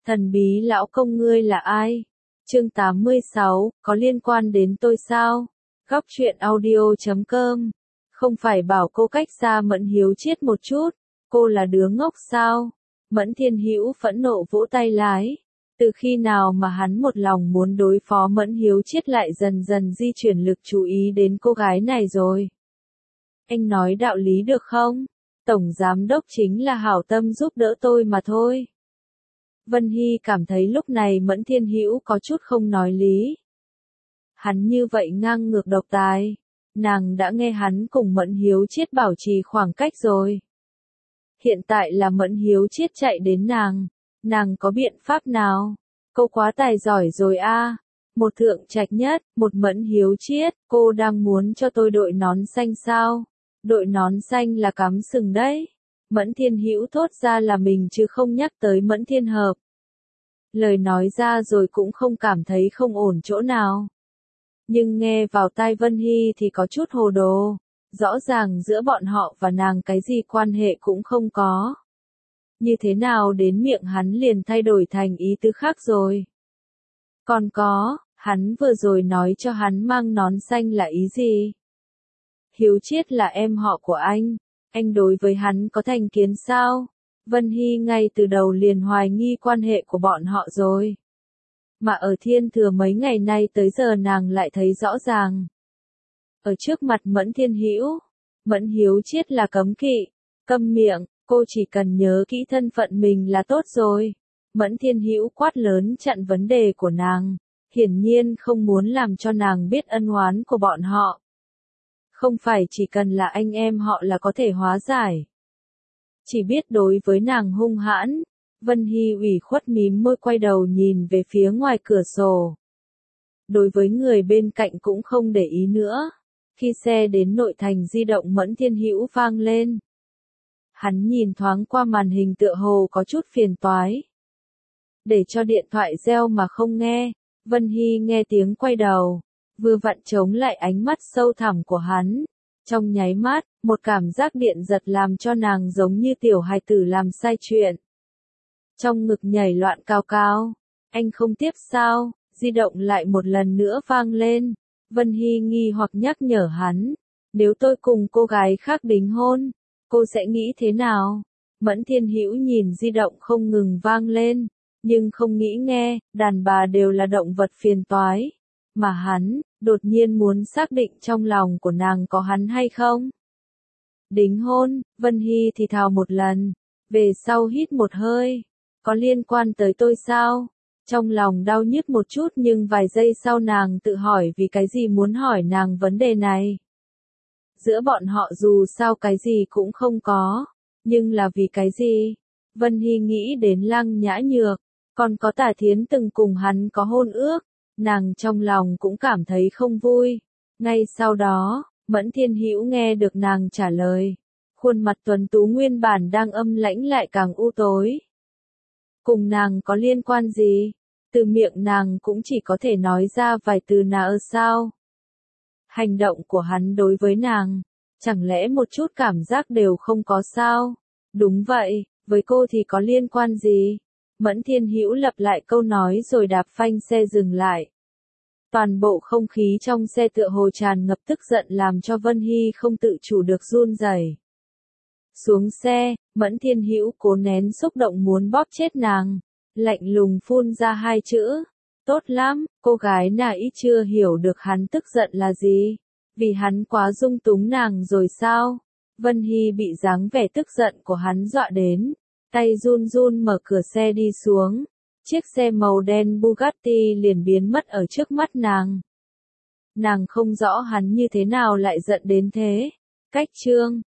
Thần bí lão công ngươi là ai? Chương 86, có liên quan đến tôi sao? Góc truyện audio.com. Không phải bảo cô cách xa Mẫn Hiếu Chiết một chút, cô là đứa ngốc sao? Mẫn Thiên Hữu phẫn nộ vỗ tay lái. Từ khi nào mà hắn một lòng muốn đối phó Mẫn Hiếu Chiết lại dần dần di chuyển lực chú ý đến cô gái này rồi? Anh nói đạo lý được không? Tổng giám đốc chính là hảo tâm giúp đỡ tôi mà thôi. Vân Hy cảm thấy lúc này Mẫn Thiên Hữu có chút không nói lý. Hắn như vậy ngang ngược độc tài, nàng đã nghe hắn cùng Mẫn Hiếu Chiết bảo trì khoảng cách rồi. Hiện tại là Mẫn Hiếu Chiết chạy đến nàng có biện pháp nào? Cô quá tài giỏi rồi a. Một thượng trạch nhất, một Mẫn Hiếu Chiết, cô đang muốn cho tôi đội nón xanh sao? Đội nón xanh là cắm sừng đấy. Mẫn Thiên Hữu thốt ra là mình chứ không nhắc tới Mẫn Thiên Hợp. Lời nói ra rồi cũng không cảm thấy không ổn chỗ nào. Nhưng nghe vào tai Vân Hy thì có chút hồ đồ. Rõ ràng giữa bọn họ và nàng cái gì quan hệ cũng không có. Như thế nào đến miệng hắn liền thay đổi thành ý tứ khác rồi. Còn có, hắn vừa rồi nói cho hắn mang nón xanh là ý gì? Hiếu Chiết là em họ của anh đối với hắn có thành kiến sao? Vân Hy ngay từ đầu liền hoài nghi quan hệ của bọn họ rồi. Mà ở Thiên Thừa mấy ngày nay tới giờ nàng lại thấy rõ ràng. Ở trước mặt Mẫn Thiên Hữu, Mẫn Hiếu Chiết là cấm kỵ. Câm miệng, cô chỉ cần nhớ kỹ thân phận mình là tốt rồi. Mẫn Thiên Hữu quát lớn chặn vấn đề của nàng, hiển nhiên không muốn làm cho nàng biết ân oán của bọn họ. Không phải chỉ cần là anh em họ là có thể hóa giải. Chỉ biết đối với nàng hung hãn, Vân Hy ủy khuất mím môi quay đầu nhìn về phía ngoài cửa sổ. Đối với người bên cạnh cũng không để ý nữa. Khi xe đến nội thành di động Mẫn Thiên Hữu vang lên. Hắn nhìn thoáng qua màn hình tựa hồ có chút phiền toái. Để cho điện thoại reo mà không nghe, Vân Hy nghe tiếng quay đầu, vừa vặn chống lại ánh mắt sâu thẳm của hắn. Trong nháy mắt, một cảm giác điện giật làm cho nàng giống như tiểu hài tử làm sai chuyện. Trong ngực nhảy loạn cao cao, anh không tiếp sao? Di động lại một lần nữa vang lên. Vân Hy nghi hoặc nhắc nhở hắn, nếu tôi cùng cô gái khác đính hôn, cô sẽ nghĩ thế nào? Mẫn Thiên Hữu nhìn di động không ngừng vang lên, nhưng không nghĩ nghe, đàn bà đều là động vật phiền toái. Mà hắn, đột nhiên muốn xác định trong lòng của nàng có hắn hay không? Đính hôn, Vân Hy thì thào một lần, về sau hít một hơi, có liên quan tới tôi sao? Trong lòng đau nhức một chút nhưng vài giây sau nàng tự hỏi vì cái gì muốn hỏi nàng vấn đề này. Giữa bọn họ dù sao cái gì cũng không có, nhưng là vì cái gì? Vân Hy nghĩ đến Lăng Nhã Nhược, còn có Tả Thiến từng cùng hắn có hôn ước, nàng trong lòng cũng cảm thấy không vui. Ngay sau đó, Mẫn Thiên Hữu nghe được nàng trả lời, khuôn mặt tuấn tú nguyên bản đang âm lãnh lại càng u tối. Cùng nàng có liên quan gì? Từ miệng nàng cũng chỉ có thể nói ra vài từ sao? Hành động của hắn đối với nàng, chẳng lẽ một chút cảm giác đều không có sao? Đúng vậy, với cô thì có liên quan gì? Mẫn Thiên Hữu lặp lại câu nói rồi đạp phanh xe dừng lại. Toàn bộ không khí trong xe tựa hồ tràn ngập tức giận làm cho Vân Hy không tự chủ được run rẩy. Xuống xe, Mẫn Thiên Hữu cố nén xúc động muốn bóp chết nàng, lạnh lùng phun ra hai chữ. Tốt lắm, cô gái nãy chưa hiểu được hắn tức giận là gì. Vì hắn quá dung túng nàng rồi sao? Vân Hy bị dáng vẻ tức giận của hắn dọa đến. Tay run run mở cửa xe đi xuống. Chiếc xe màu đen Bugatti liền biến mất ở trước mắt nàng. Nàng không rõ hắn như thế nào lại giận đến thế. Cách chương